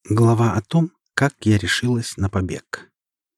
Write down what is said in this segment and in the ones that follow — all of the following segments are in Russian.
Глава о том, как я решилась на побег.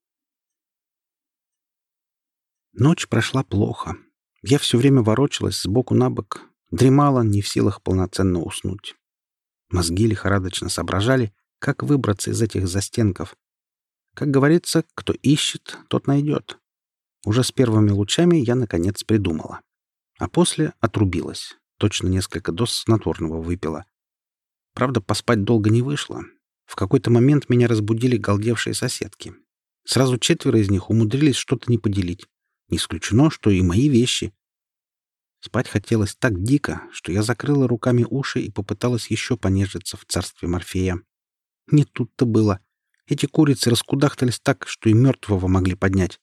Ночь прошла плохо. Я все время ворочалась сбоку на бок, дремала, не в силах полноценно уснуть. Мозги лихорадочно соображали, как выбраться из этих застенков. Как говорится, кто ищет, тот найдет. Уже с первыми лучами я, наконец, придумала. А после отрубилась. Точно несколько доз снотворного выпила. Правда, поспать долго не вышло. В какой-то момент меня разбудили галдевшие соседки. Сразу 4 из них умудрились что-то не поделить. Не исключено, что и мои вещи. Спать хотелось так дико, что я закрыла руками уши и попыталась еще понежиться в царстве Морфея. Не тут-то было. Эти курицы раскудахтались так, что и мертвого могли поднять.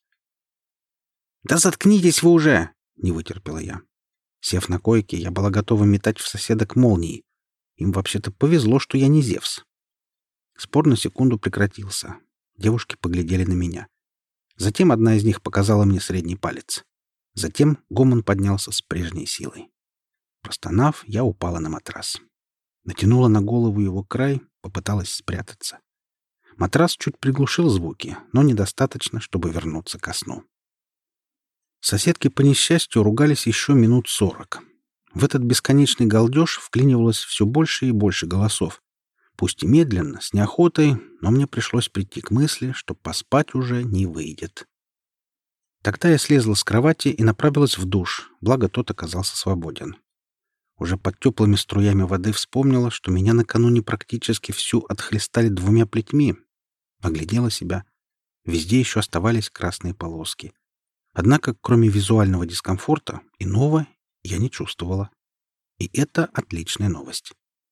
«Да заткнитесь вы уже!» — не вытерпела я. Сев на койке, я была готова метать в соседок молнии. Им вообще-то повезло, что я не Зевс. Спор на секунду прекратился. Девушки поглядели на меня. Затем одна из них показала мне средний палец. Затем гомон поднялся с прежней силой. Простонав, я упала на матрас. Натянула на голову его край, попыталась спрятаться. Матрас чуть приглушил звуки, но недостаточно, чтобы вернуться ко сну. Соседки, по несчастью, ругались еще минут 40. В этот бесконечный галдеж вклинивалось все больше и больше голосов. Пусть и медленно, с неохотой, но мне пришлось прийти к мысли, что поспать уже не выйдет. Тогда я слезла с кровати и направилась в душ, благо тот оказался свободен. Уже под теплыми струями воды вспомнила, что меня накануне практически всю отхлестали 2 плетьми. Оглядела себя. Везде еще оставались красные полоски. Однако, кроме визуального дискомфорта, иного я не чувствовала. И это отличная новость.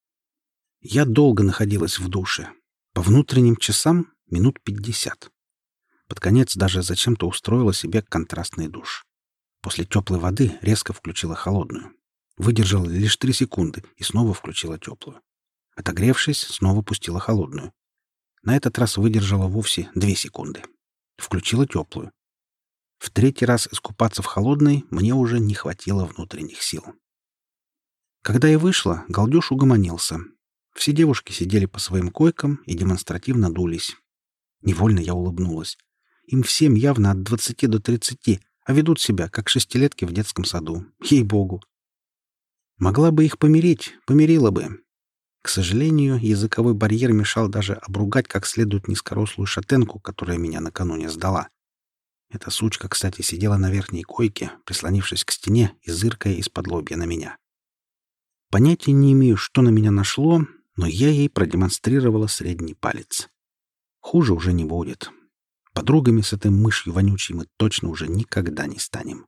Я долго находилась в душе. По внутренним часам минут 50. Под конец даже зачем-то устроила себе контрастный душ. После теплой воды резко включила холодную. Выдержала лишь 3 секунды и снова включила теплую. Отогревшись, снова пустила холодную. На этот раз выдержала вовсе 2 секунды. Включила теплую. В 3-й раз искупаться в холодной мне уже не хватило внутренних сил. Когда я вышла, галдеж угомонился. Все девушки сидели по своим койкам и демонстративно дулись. Невольно я улыбнулась. Им всем явно от 20 до 30, а ведут себя, как 6-летки в детском саду. Ей-богу. Могла бы их помирить, помирила бы. К сожалению, языковой барьер мешал даже обругать как следует низкорослую шатенку, которая меня накануне сдала. Эта сучка, кстати, сидела на верхней койке, прислонившись к стене и зыркая из-под-лобья на меня. Понятия не имею, что на меня нашло, но я ей продемонстрировала средний палец. Хуже уже не будет. Подругами с этой мышью вонючей мы точно уже никогда не станем.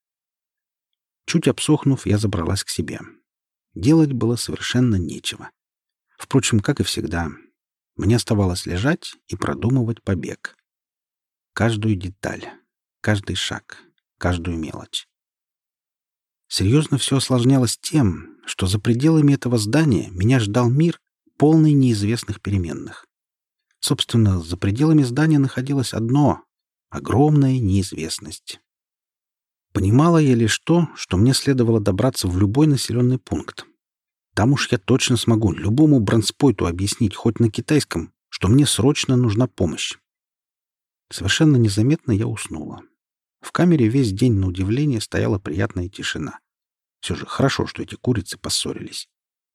Чуть обсохнув, я забралась к себе. Делать было совершенно нечего. Впрочем, как и всегда, мне оставалось лежать и продумывать побег. Каждую деталь, каждый шаг, каждую мелочь. Серьезно все осложнялось тем, что за пределами этого здания меня ждал мир, полный неизвестных переменных. Собственно, за пределами здания находилось одно — огромная неизвестность. Понимала я лишь то, что мне следовало добраться в любой населенный пункт. Там уж я точно смогу любому бронспойту объяснить хоть на китайском, что мне срочно нужна помощь. Совершенно незаметно я уснула. В камере весь день, на удивление, стояла приятная тишина. Все же хорошо, что эти курицы поссорились.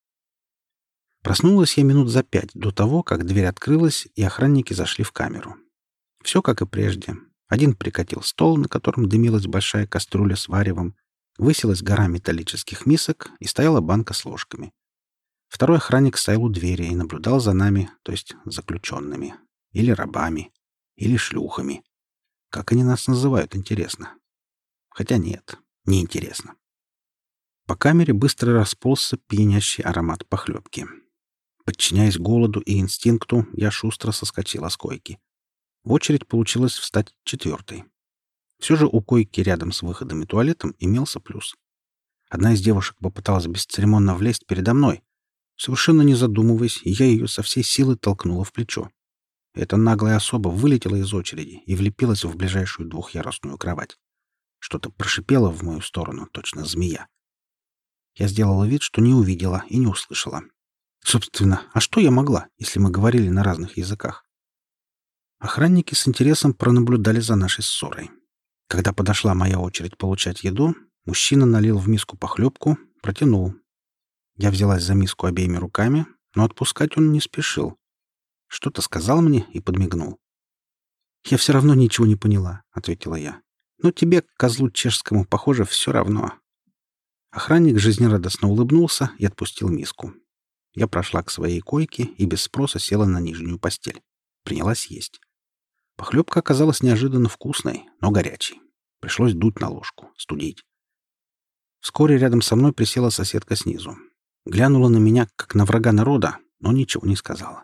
Проснулась я минут за 5 до того, как дверь открылась, и охранники зашли в камеру. Все как и прежде. Один прикатил стол, на котором дымилась большая кастрюля с варевом, высилась гора металлических мисок и стояла банка с ложками. Второй охранник стоял у двери и наблюдал за нами, то есть заключенными, или рабами, или шлюхами. Как они нас называют, интересно. Хотя нет, не интересно. По камере быстро расползся пьянящий аромат похлебки. Подчиняясь голоду и инстинкту, я шустро соскочила с койки. В очередь получилось встать 4-й. Все же у койки рядом с выходом и туалетом имелся плюс. Одна из девушек попыталась бесцеремонно влезть передо мной. Совершенно не задумываясь, я ее со всей силы толкнула в плечо. Эта наглая особа вылетела из очереди и влепилась в ближайшую 2-ярусную кровать. Что-то прошипело в мою сторону, точно змея. Я сделала вид, что не увидела и не услышала. Собственно, а что я могла, если мы говорили на разных языках? Охранники с интересом пронаблюдали за нашей ссорой. Когда подошла моя очередь получать еду, мужчина налил в миску похлебку, протянул. Я взялась за миску обеими руками, но отпускать он не спешил. Что-то сказал мне и подмигнул. «Я все равно ничего не поняла», — ответила я. «Но тебе, козлу чешскому, похоже, все равно». Охранник жизнерадостно улыбнулся и отпустил миску. Я прошла к своей койке и без спроса села на нижнюю постель. Принялась есть. Похлебка оказалась неожиданно вкусной, но горячей. Пришлось дуть на ложку, студить. Вскоре рядом со мной присела соседка снизу. Глянула на меня, как на врага народа, но ничего не сказала.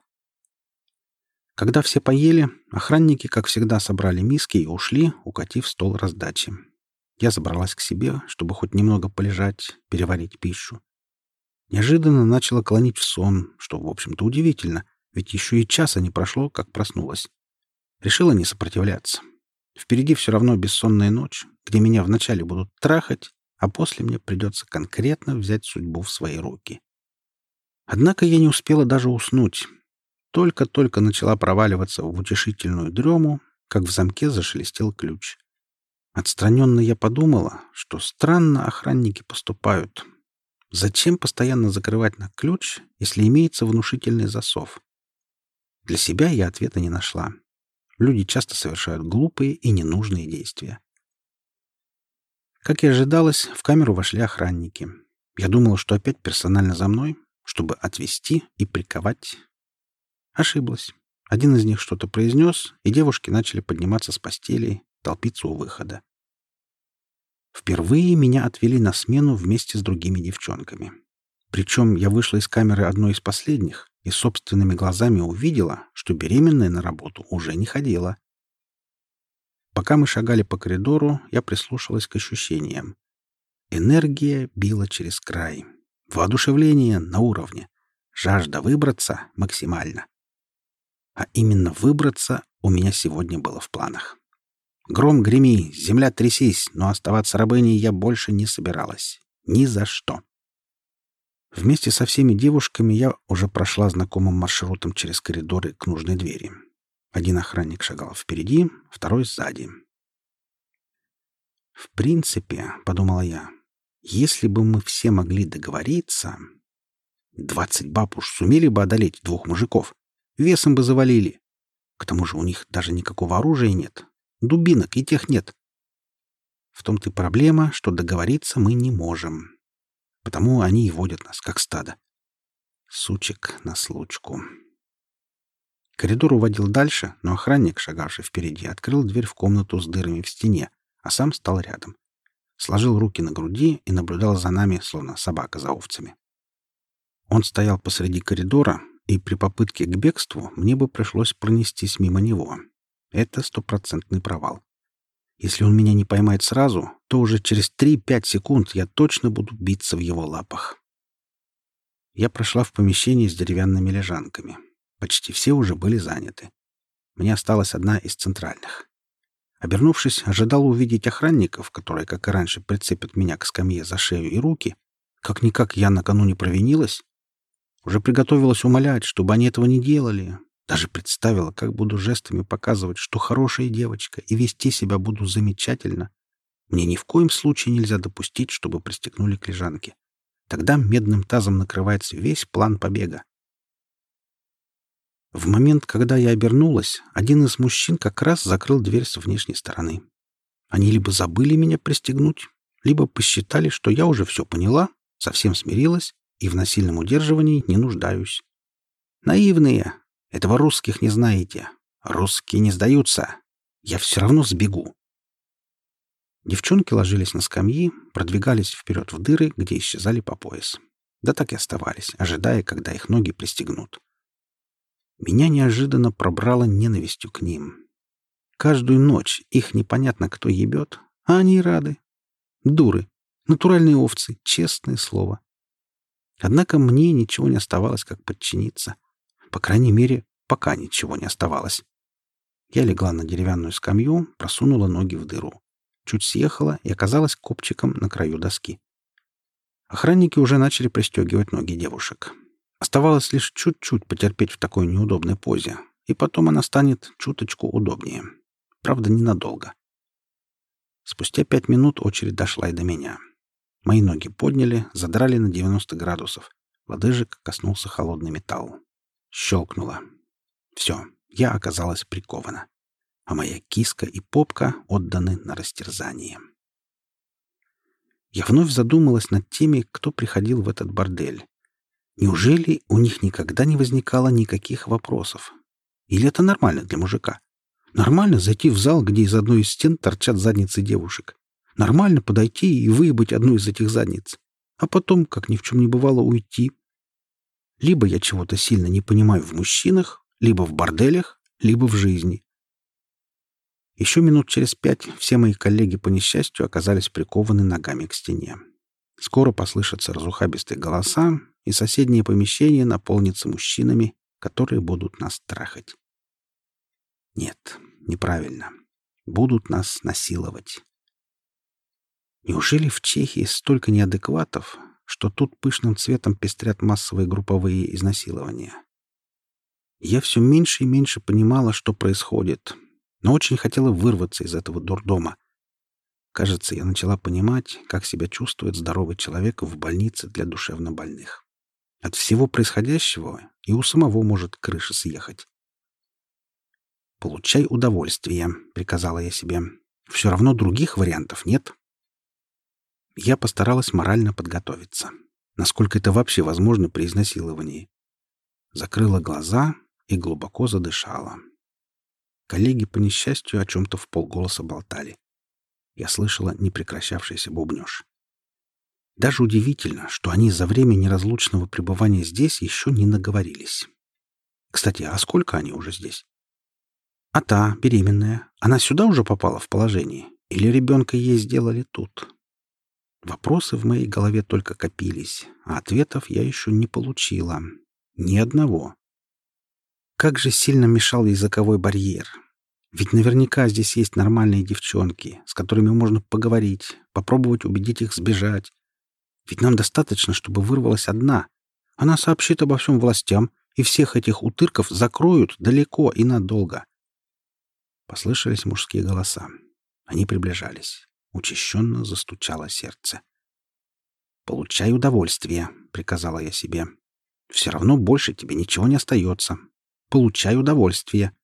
Когда все поели, охранники, как всегда, собрали миски и ушли, укатив стол раздачи. Я забралась к себе, чтобы хоть немного полежать, переварить пищу. Неожиданно начала клонить в сон, что, в общем-то, удивительно, ведь еще и часа не прошло, как проснулась. Решила не сопротивляться. Впереди все равно бессонная ночь, где меня вначале будут трахать, а после мне придется конкретно взять судьбу в свои руки. Однако я не успела даже уснуть. Только-только начала проваливаться в утешительную дрему, как в замке зашелестел ключ. Отстраненно я подумала, что странно охранники поступают. Зачем постоянно закрывать на ключ, если имеется внушительный засов? Для себя я ответа не нашла. Люди часто совершают глупые и ненужные действия. Как и ожидалось, в камеру вошли охранники. Я думала, что опять персонально за мной, чтобы отвезти и приковать. Ошиблась. Один из них что-то произнес, и девушки начали подниматься с постелей, толпиться у выхода. Впервые меня отвели на смену вместе с другими девчонками. Причем я вышла из камеры одной из последних и собственными глазами увидела, что беременная на работу уже не ходила. Пока мы шагали по коридору, я прислушалась к ощущениям. Энергия била через край. Воодушевление на уровне. Жажда выбраться максимально. А именно выбраться у меня сегодня было в планах. Гром греми, земля трясись, но оставаться рабыней я больше не собиралась. Ни за что. Вместе со всеми девушками я уже прошла знакомым маршрутом через коридоры к нужной двери. Один охранник шагал впереди, второй сзади. «В принципе, — подумала я, — если бы мы все могли договориться, 20 баб уж сумели бы одолеть 2 мужиков, весом бы завалили. К тому же у них даже никакого оружия нет, дубинок и тех нет. В том-то и проблема, что договориться мы не можем. Потому они и водят нас, как стадо. Сучек на случку». Коридор уводил дальше, но охранник, шагавший впереди, открыл дверь в комнату с дырами в стене, а сам стал рядом. Сложил руки на груди и наблюдал за нами, словно собака за овцами. Он стоял посреди коридора, и при попытке к бегству мне бы пришлось пронестись мимо него. Это 100% провал. Если он меня не поймает сразу, то уже через 3-5 секунд я точно буду биться в его лапах. Я прошла в помещение с деревянными лежанками. Почти все уже были заняты. Мне осталась одна из центральных. Обернувшись, ожидал увидеть охранников, которые, как и раньше, прицепят меня к скамье за шею и руки. Как-никак я накануне провинилась. Уже приготовилась умолять, чтобы они этого не делали. Даже представила, как буду жестами показывать, что хорошая девочка, и вести себя буду замечательно. Мне ни в коем случае нельзя допустить, чтобы пристегнули к лежанке. Тогда медным тазом накрывается весь план побега. В момент, когда я обернулась, один из мужчин как раз закрыл дверь с внешней стороны. Они либо забыли меня пристегнуть, либо посчитали, что я уже все поняла, совсем смирилась и в насильном удерживании не нуждаюсь. Наивные. Этого русских не знаете. Русские не сдаются. Я все равно сбегу. Девчонки ложились на скамьи, продвигались вперед в дыры, где исчезали по пояс. Да так и оставались, ожидая, когда их ноги пристегнут. Меня неожиданно пробрало ненавистью к ним. Каждую ночь их непонятно кто ебет, а они рады. Дуры. Натуральные овцы, честное слово. Однако мне ничего не оставалось, как подчиниться. По крайней мере, пока ничего не оставалось. Я легла на деревянную скамью, просунула ноги в дыру. Чуть съехала и оказалась копчиком на краю доски. Охранники уже начали пристегивать ноги девушек. Оставалось лишь чуть-чуть потерпеть в такой неудобной позе, и потом она станет чуточку удобнее. Правда, ненадолго. Спустя 5 минут очередь дошла и до меня. Мои ноги подняли, задрали на 90 градусов. Лодыжек коснулся холодный металл. Щелкнуло. Все, я оказалась прикована. А моя киска и попка отданы на растерзание. Я вновь задумалась над теми, кто приходил в этот бордель. Неужели у них никогда не возникало никаких вопросов? Или это нормально для мужика? Нормально зайти в зал, где из одной из стен торчат задницы девушек. Нормально подойти и выебать одну из этих задниц. А потом, как ни в чем не бывало, уйти. Либо я чего-то сильно не понимаю в мужчинах, либо в борделях, либо в жизни. Еще минут через 5 все мои коллеги по несчастью оказались прикованы ногами к стене. Скоро послышатся разухабистые голоса, и соседнее помещение наполнится мужчинами, которые будут нас трахать. Нет, неправильно. Будут нас насиловать. Неужели в Чехии столько неадекватов, что тут пышным цветом пестрят массовые групповые изнасилования? Я все меньше и меньше понимала, что происходит, но очень хотела вырваться из этого дурдома. Кажется, я начала понимать, как себя чувствует здоровый человек в больнице для душевнобольных. От всего происходящего и у самого может крыша съехать. «Получай удовольствие», — приказала я себе. «Все равно других вариантов нет». Я постаралась морально подготовиться, насколько это вообще возможно при изнасиловании. Закрыла глаза и глубоко задышала. Коллеги, по несчастью, о чем-то вполголоса болтали. Я слышала непрекращавшийся бубнёж. Даже удивительно, что они за время неразлучного пребывания здесь еще не наговорились. Кстати, а сколько они уже здесь? А та, беременная, она сюда уже попала в положение? Или ребенка ей сделали тут? Вопросы в моей голове только копились, а ответов я еще не получила. Ни одного. Как же сильно мешал языковой барьер. Ведь наверняка здесь есть нормальные девчонки, с которыми можно поговорить, попробовать убедить их сбежать. Ведь нам достаточно, чтобы вырвалась одна. Она сообщит обо всем властям, и всех этих утырков закроют далеко и надолго. Послышались мужские голоса. Они приближались. Учащенно застучало сердце. «Получай удовольствие», — приказала я себе. «Все равно больше тебе ничего не остается. Получай удовольствие».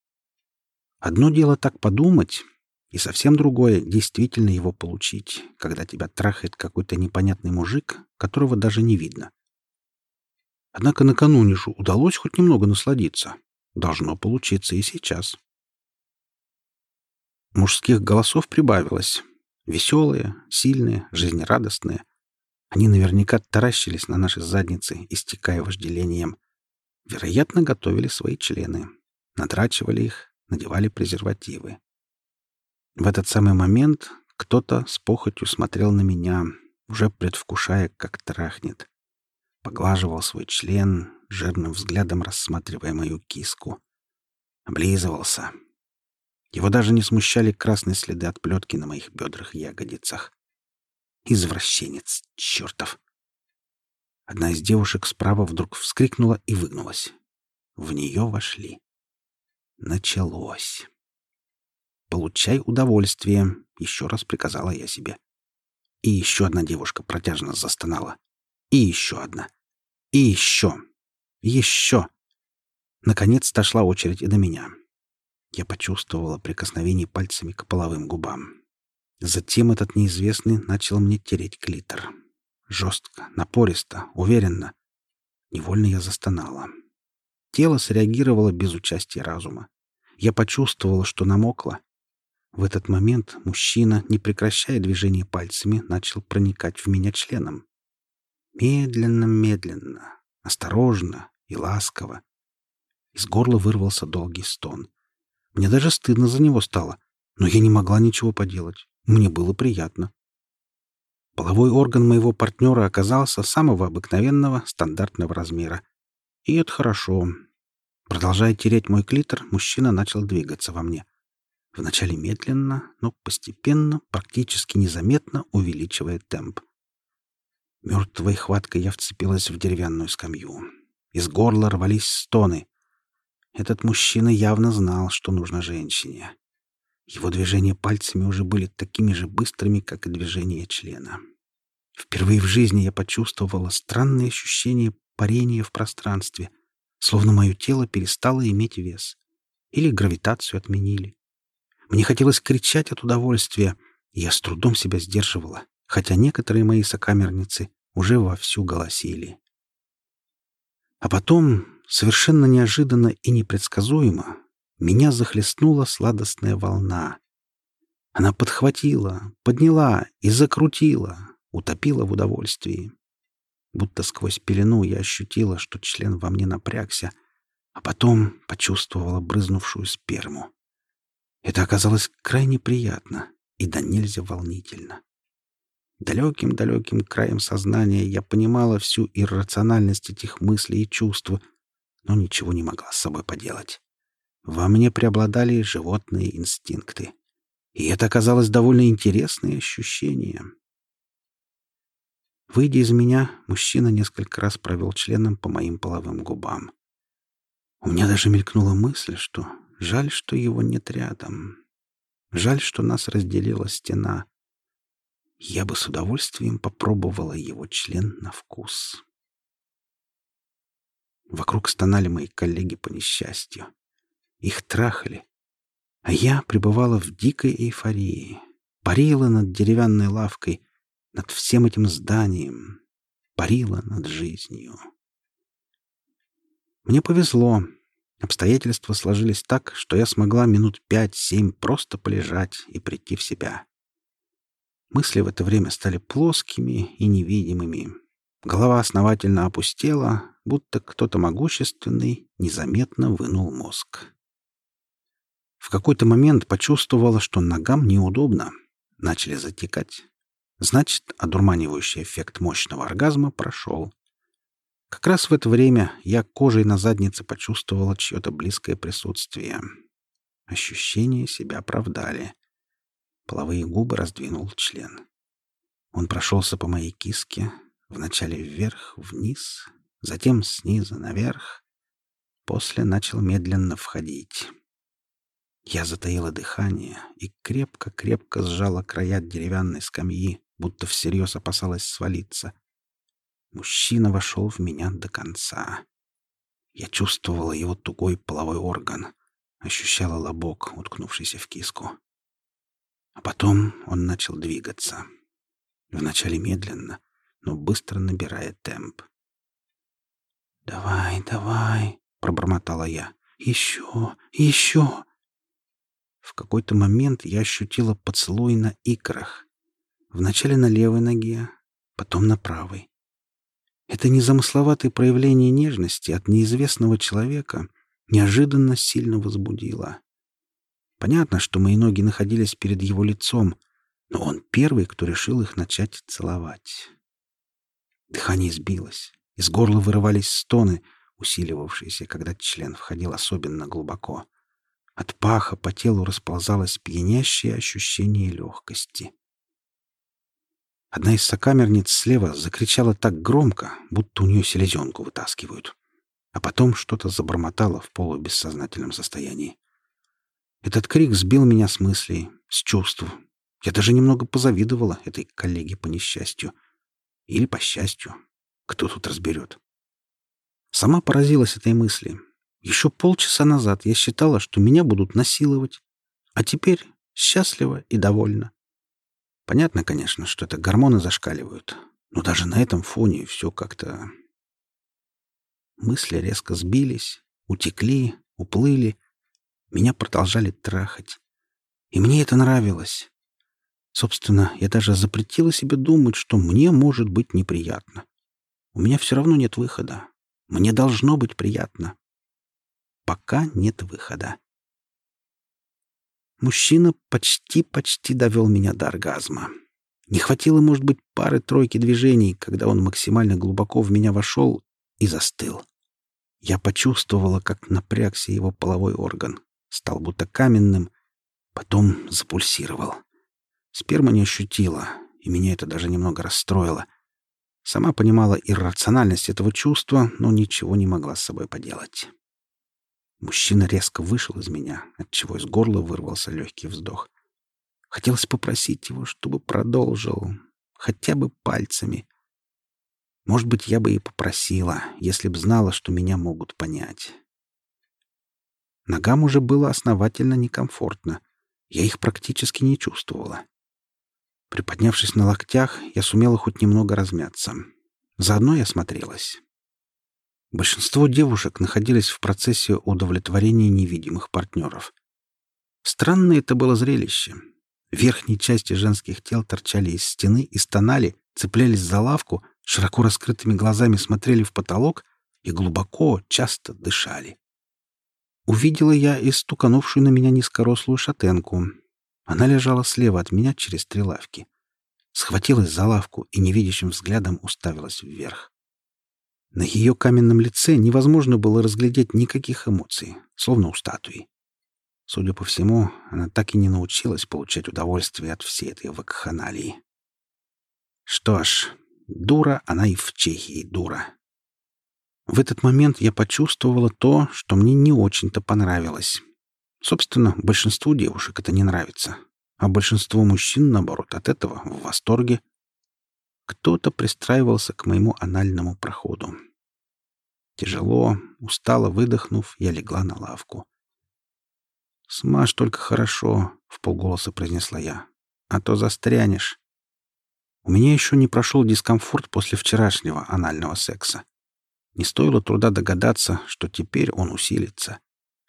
Одно дело так подумать, и совсем другое — действительно его получить, когда тебя трахает какой-то непонятный мужик, которого даже не видно. Однако накануне же удалось хоть немного насладиться. Должно получиться и сейчас. Мужских голосов прибавилось. Веселые, сильные, жизнерадостные. Они наверняка таращились на наши задницы, истекая вожделением. Вероятно, готовили свои члены. Надрачивали их, надевали презервативы. В этот самый момент кто-то с похотью смотрел на меня, уже предвкушая, как трахнет. Поглаживал свой член, жирным взглядом рассматривая мою киску. Облизывался. Его даже не смущали красные следы от плетки на моих бедрах и ягодицах. Извращенец чертов! Одна из девушек справа вдруг вскрикнула и выгнулась. В нее вошли. Началось. «Получай удовольствие», — еще раз приказала я себе. И еще одна девушка протяжно застонала. И еще одна. И еще. Еще. Наконец дошла очередь и до меня. Я почувствовала прикосновение пальцами к половым губам. Затем этот неизвестный начал мне тереть клитор. Жестко, напористо, уверенно. Невольно я застонала. Тело среагировало без участия разума. Я почувствовала, что намокла. В этот момент мужчина, не прекращая движения пальцами, начал проникать в меня членом. Медленно, осторожно и ласково. Из горла вырвался долгий стон. Мне даже стыдно за него стало, но я не могла ничего поделать. Мне было приятно. Половой орган моего партнера оказался самого обыкновенного, стандартного размера. И это хорошо. Продолжая тереть мой клитор, мужчина начал двигаться во мне. Вначале медленно, но постепенно, практически незаметно увеличивая темп. Мертвой хваткой я вцепилась в деревянную скамью. Из горла рвались стоны. Этот мужчина явно знал, что нужно женщине. Его движения пальцами уже были такими же быстрыми, как и движения члена. Впервые в жизни я почувствовала странное ощущение парения в пространстве, словно мое тело перестало иметь вес. Или гравитацию отменили. Мне хотелось кричать от удовольствия, и я с трудом себя сдерживала, хотя некоторые мои сокамерницы уже вовсю голосили. А потом, совершенно неожиданно и непредсказуемо, меня захлестнула сладостная волна. Она подхватила, подняла и закрутила, утопила в удовольствии. Будто сквозь пелену я ощутила, что член во мне напрягся, а потом почувствовала брызнувшую сперму. Это оказалось крайне приятно и до нельзя волнительно. Далеким-далеким краем сознания я понимала всю иррациональность этих мыслей и чувств, но ничего не могла с собой поделать. Во мне преобладали животные инстинкты. И это оказалось довольно интересное ощущение. Выйдя из меня, мужчина несколько раз провел членом по моим половым губам. У меня даже мелькнула мысль, что жаль, что его нет рядом. Жаль, что нас разделила стена. Я бы с удовольствием попробовала его член на вкус. Вокруг стонали мои коллеги по несчастью. Их трахали. А я пребывала в дикой эйфории. Парила над деревянной лавкой, над всем этим зданием. Парила над жизнью. Мне повезло. Обстоятельства сложились так, что я смогла минут 5-7 просто полежать и прийти в себя. Мысли в это время стали плоскими и невидимыми. Голова основательно опустела, будто кто-то могущественный незаметно вынул мозг. В какой-то момент почувствовала, что ногам неудобно. Начали затекать. Значит, одурманивающий эффект мощного оргазма прошел. Как раз в это время я кожей на заднице почувствовала чье-то близкое присутствие. Ощущения себя оправдали. Половые губы раздвинул член. Он прошелся по моей киске, вначале вверх, вниз, затем снизу наверх. После начал медленно входить. Я затаила дыхание и крепко-крепко сжала края деревянной скамьи, будто всерьез опасалась свалиться. Мужчина вошел в меня до конца. Я чувствовала его тугой половой орган, ощущала лобок, уткнувшийся в киску. А потом он начал двигаться. Вначале медленно, но быстро набирая темп. «Давай, давай!» — пробормотала я. «Еще, еще!» В какой-то момент я ощутила поцелуй на икрах. Вначале на левой ноге, потом на правой. Это незамысловатое проявление нежности от неизвестного человека неожиданно сильно возбудило. Понятно, что мои ноги находились перед его лицом, но он первый, кто решил их начать целовать. Дыхание сбилось, из горла вырывались стоны, усиливавшиеся, когда член входил особенно глубоко. От паха по телу расползалось пьянящее ощущение легкости. Одна из сокамерниц слева закричала так громко, будто у нее селезенку вытаскивают, а потом что-то забормотала в полубессознательном состоянии. Этот крик сбил меня с мыслей, с чувств. Я даже немного позавидовала этой коллеге по несчастью. Или по счастью. Кто тут разберет? Сама поразилась этой мысли. Еще полчаса назад я считала, что меня будут насиловать, а теперь счастлива и довольна. Понятно, конечно, что это гормоны зашкаливают, но даже на этом фоне все как-то... Мысли резко сбились, утекли, уплыли. Меня продолжали трахать. И мне это нравилось. Собственно, я даже запретила себе думать, что мне может быть неприятно. У меня все равно нет выхода. Мне должно быть приятно. Пока нет выхода. Мужчина почти довел меня до оргазма. Не хватило, может быть, пары-тройки движений, когда он максимально глубоко в меня вошел и застыл. Я почувствовала, как напрягся его половой орган. Стал будто каменным, потом запульсировал. Сперма не ощутила, и меня это даже немного расстроило. Сама понимала иррациональность этого чувства, но ничего не могла с собой поделать. Мужчина резко вышел из меня, отчего из горла вырвался легкий вздох. Хотелось попросить его, чтобы продолжил, хотя бы пальцами. Может быть, я бы и попросила, если б знала, что меня могут понять. Ногам уже было основательно некомфортно. Я их практически не чувствовала. Приподнявшись на локтях, я сумела хоть немного размяться. Заодно я смотрелась. Большинство девушек находились в процессе удовлетворения невидимых партнеров. Странное это было зрелище. Верхние части женских тел торчали из стены и стонали, цеплялись за лавку, широко раскрытыми глазами смотрели в потолок и глубоко, часто дышали. Увидела я и стуканувшую на меня низкорослую шатенку. Она лежала слева от меня через 3 лавки. Схватилась за лавку и невидящим взглядом уставилась вверх. На ее каменном лице невозможно было разглядеть никаких эмоций, словно у статуи. Судя по всему, она так и не научилась получать удовольствие от всей этой вакханалии. Что ж, дура она и в Чехии дура. В этот момент я почувствовала то, что мне не очень-то понравилось. Собственно, большинству девушек это не нравится, а большинство мужчин, наоборот, от этого в восторге. Кто-то пристраивался к моему анальному проходу. Тяжело, устало выдохнув, я легла на лавку. «Смажь только хорошо», — вполголоса произнесла я, — «а то застрянешь». У меня еще не прошел дискомфорт после вчерашнего анального секса. Не стоило труда догадаться, что теперь он усилится.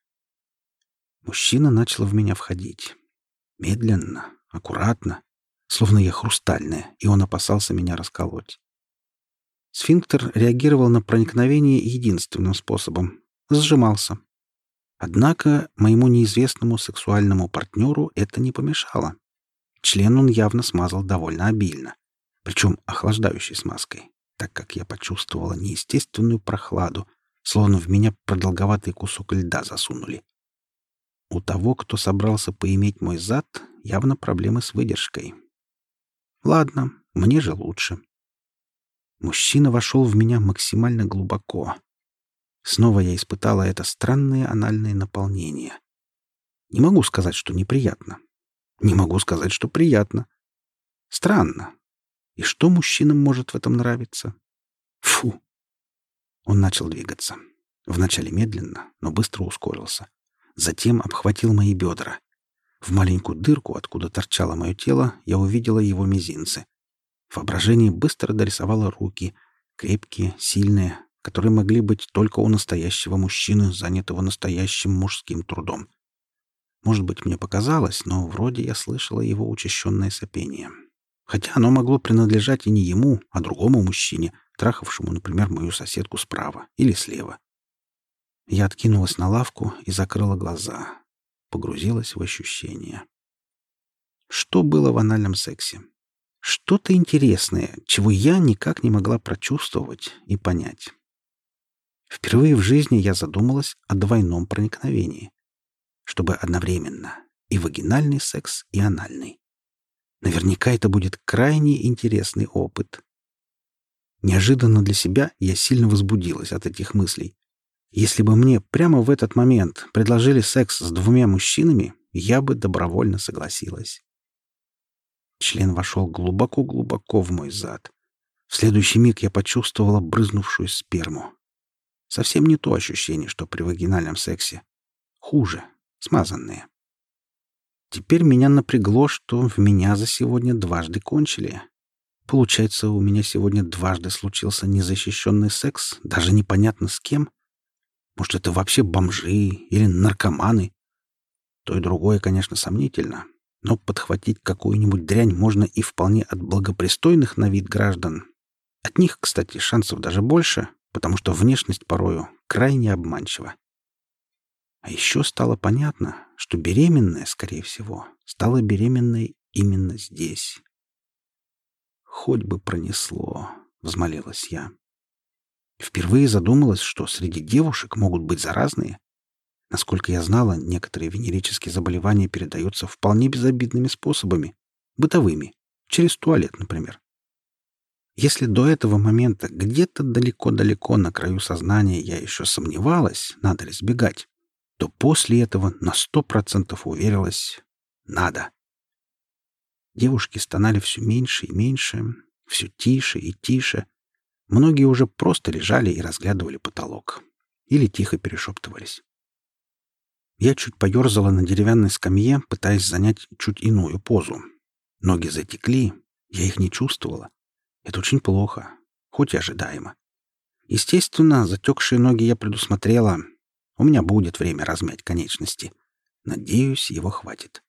Мужчина начал в меня входить. Медленно, аккуратно, словно я хрустальная, и он опасался меня расколоть. Сфинктер реагировал на проникновение единственным способом — сжимался. Однако моему неизвестному сексуальному партнеру это не помешало. Член он явно смазал довольно обильно, причем охлаждающей смазкой, так как я почувствовала неестественную прохладу, словно в меня продолговатый кусок льда засунули. У того, кто собрался поиметь мой зад, явно проблемы с выдержкой. Ладно, мне же лучше. Мужчина вошел в меня максимально глубоко. Снова я испытала это странное анальное наполнение. Не могу сказать, что неприятно. Не могу сказать, что приятно. Странно. И что мужчинам может в этом нравиться? Фу! Он начал двигаться. Вначале медленно, но быстро ускорился. Затем обхватил мои бедра. В маленькую дырку, откуда торчало мое тело, я увидела его мизинцы. Воображение быстро дорисовало руки, крепкие, сильные, которые могли быть только у настоящего мужчины, занятого настоящим мужским трудом. Может быть, мне показалось, но вроде я слышала его учащенное сопение. Хотя оно могло принадлежать и не ему, а другому мужчине, трахавшему, например, мою соседку справа или слева. Я откинулась на лавку и закрыла глаза. Погрузилась в ощущения. Что было в анальном сексе? Что-то интересное, чего я никак не могла прочувствовать и понять. Впервые в жизни я задумалась о двойном проникновении, чтобы одновременно и вагинальный секс, и анальный. Наверняка это будет крайне интересный опыт. Неожиданно для себя я сильно возбудилась от этих мыслей. Если бы мне прямо в этот момент предложили секс с 2 мужчинами, я бы добровольно согласилась. Член вошел глубоко-глубоко в мой зад. В следующий миг я почувствовала брызнувшую сперму. Совсем не то ощущение, что при вагинальном сексе. Хуже, смазанное. Теперь меня напрягло, что в меня за сегодня дважды кончили. Получается, у меня сегодня дважды случился незащищенный секс, даже непонятно с кем. Может, это вообще бомжи или наркоманы? То и другое, конечно, сомнительно. Но подхватить какую-нибудь дрянь можно и вполне от благопристойных на вид граждан. От них, кстати, шансов даже больше, потому что внешность порою крайне обманчива. А еще стало понятно, что беременная, скорее всего, стала беременной именно здесь. «Хоть бы пронесло», — взмолилась я. Впервые задумалась, что среди девушек могут быть заразные. Насколько я знала, некоторые венерические заболевания передаются вполне безобидными способами, бытовыми, через туалет, например. Если до этого момента где-то далеко-далеко на краю сознания я еще сомневалась, надо ли сбегать, то после этого на 100% уверилась — надо. Девушки стонали все меньше и меньше, все тише и тише. Многие уже просто лежали и разглядывали потолок. Или тихо перешептывались. Я чуть поерзала на деревянной скамье, пытаясь занять чуть иную позу. Ноги затекли, я их не чувствовала. Это очень плохо, хоть и ожидаемо. Естественно, затекшие ноги я предусмотрела. У меня будет время размять конечности. Надеюсь, его хватит.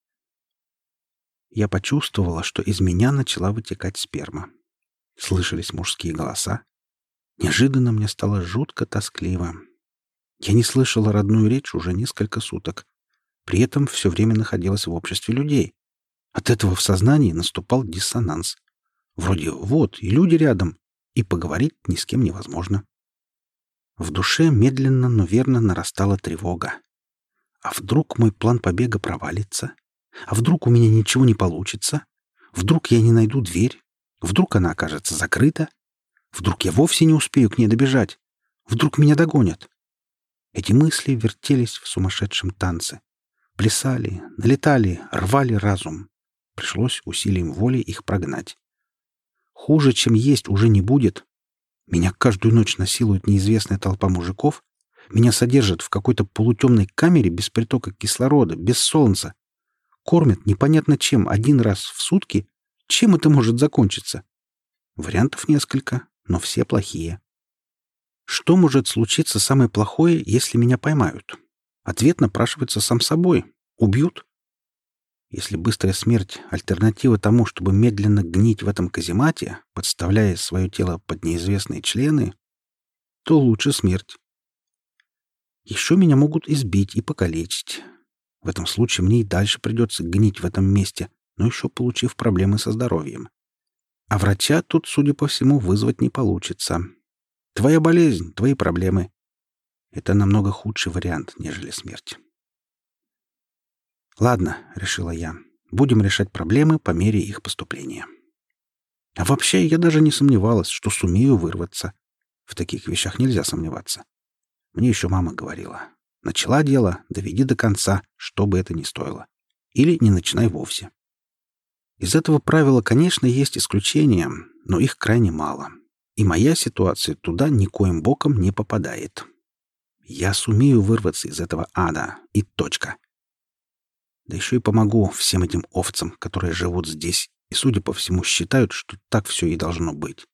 Я почувствовала, что из меня начала вытекать сперма. Слышались мужские голоса. Неожиданно мне стало жутко тоскливо. Я не слышала родную речь уже несколько суток. При этом все время находилась в обществе людей. От этого в сознании наступал диссонанс. Вроде вот, и люди рядом, и поговорить ни с кем невозможно. В душе медленно, но верно нарастала тревога. А вдруг мой план побега провалится? А вдруг у меня ничего не получится? Вдруг я не найду дверь? Вдруг она окажется закрыта? Вдруг я вовсе не успею к ней добежать? Вдруг меня догонят? Эти мысли вертелись в сумасшедшем танце. Плясали, налетали, рвали разум. Пришлось усилием воли их прогнать. Хуже, чем есть, уже не будет. Меня каждую ночь насилует неизвестная толпа мужиков. Меня содержат в какой-то полутемной камере без притока кислорода, без солнца. Кормят непонятно чем один раз в сутки. Чем это может закончиться? Вариантов несколько, но все плохие. Что может случиться самое плохое, если меня поймают? Ответ напрашивается сам собой. Убьют. Если быстрая смерть — альтернатива тому, чтобы медленно гнить в этом каземате, подставляя свое тело под неизвестные члены, то лучше смерть. Еще меня могут избить и покалечить. В этом случае мне и дальше придется гнить в этом месте, но еще получив проблемы со здоровьем. А врача тут, судя по всему, вызвать не получится. Твоя болезнь, твои проблемы. Это намного худший вариант, нежели смерть. «Ладно», — решила я, — «будем решать проблемы по мере их поступления». А вообще, я даже не сомневалась, что сумею вырваться. В таких вещах нельзя сомневаться. Мне еще мама говорила: начала дело, доведи до конца, что бы это ни стоило. Или не начинай вовсе. Из этого правила, конечно, есть исключения, но их крайне мало. И моя ситуация туда никоим боком не попадает. Я сумею вырваться из этого ада, и точка. Да еще и помогу всем этим овцам, которые живут здесь и, судя по всему, считают, что так все и должно быть.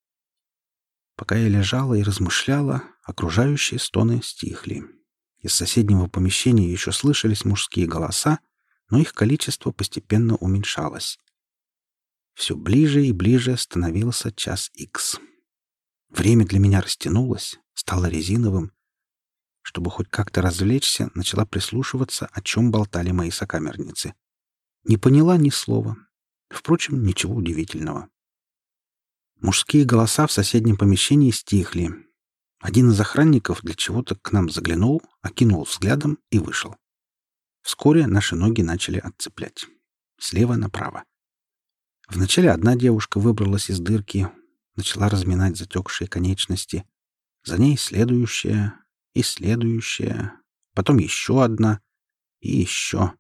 Пока я лежала и размышляла, окружающие стоны стихли. Из соседнего помещения еще слышались мужские голоса, но их количество постепенно уменьшалось. Все ближе и ближе становился час икс. Время для меня растянулось, стало резиновым. Чтобы хоть как-то развлечься, начала прислушиваться, о чем болтали мои сокамерницы. Не поняла ни слова. Впрочем, ничего удивительного. Мужские голоса в соседнем помещении стихли. Один из охранников для чего-то к нам заглянул, окинул взглядом и вышел. Вскоре наши ноги начали отцеплять. Слева направо. Вначале одна девушка выбралась из дырки, начала разминать затекшие конечности. За ней следующая и следующая, потом еще одна и еще.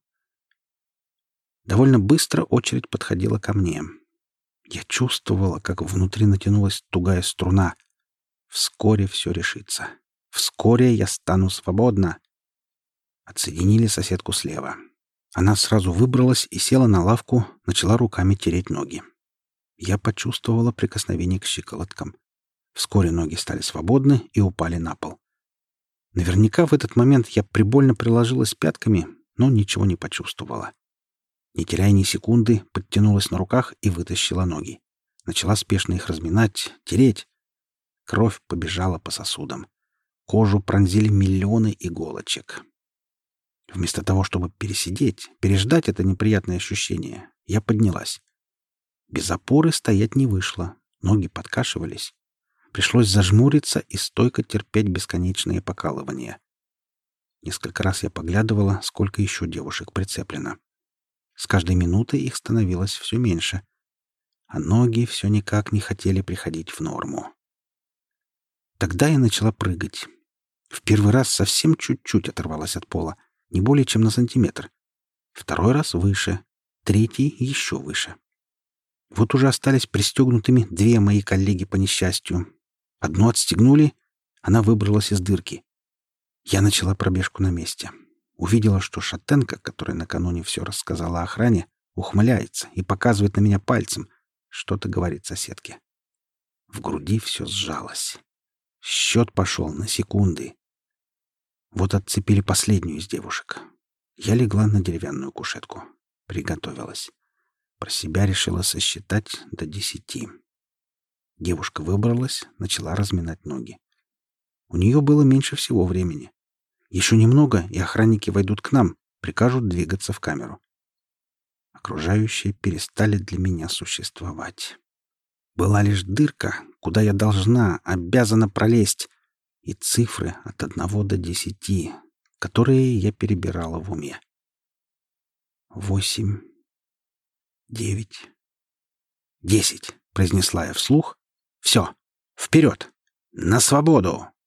Довольно быстро очередь подходила ко мне. Я чувствовала, как внутри натянулась тугая струна. Вскоре все решится. Вскоре я стану свободна. Отсоединили соседку слева. Она сразу выбралась и села на лавку, начала руками тереть ноги. Я почувствовала прикосновение к щиколоткам. Вскоре ноги стали свободны и упали на пол. Наверняка в этот момент я прибольно приложилась пятками, но ничего не почувствовала. Не теряя ни секунды, подтянулась на руках и вытащила ноги. Начала спешно их разминать, тереть. Кровь побежала по сосудам. Кожу пронзили миллионы иголочек. Вместо того, чтобы пересидеть, переждать это неприятное ощущение, я поднялась. Без опоры стоять не вышло, ноги подкашивались. Пришлось зажмуриться и стойко терпеть бесконечные покалывания. Несколько раз я поглядывала, сколько еще девушек прицеплено. С каждой минутой их становилось все меньше. а ноги все никак не хотели приходить в норму. Тогда я начала прыгать. В первый раз совсем чуть-чуть оторвалась от пола, не более чем на сантиметр. Второй раз выше, третий еще выше. Вот уже остались пристегнутыми две мои коллеги по несчастью. Одну отстегнули, она выбралась из дырки. Я начала пробежку на месте. Увидела, что шатенка, которая накануне все рассказала охране, ухмыляется и показывает на меня пальцем. Что-то говорит соседке. В груди все сжалось. Счет пошел на секунды. Вот отцепили последнюю из девушек. Я легла на деревянную кушетку. Приготовилась. Про себя решила сосчитать до 10. Девушка выбралась, начала разминать ноги. У нее было меньше всего времени. Еще немного, и охранники войдут к нам, прикажут двигаться в камеру. Окружающие перестали для меня существовать. Была лишь дырка, куда я должна, обязана пролезть, и цифры от 1 до 10, которые я перебирала в уме. 8, 9, 10, произнесла я вслух. Все, вперед, на свободу!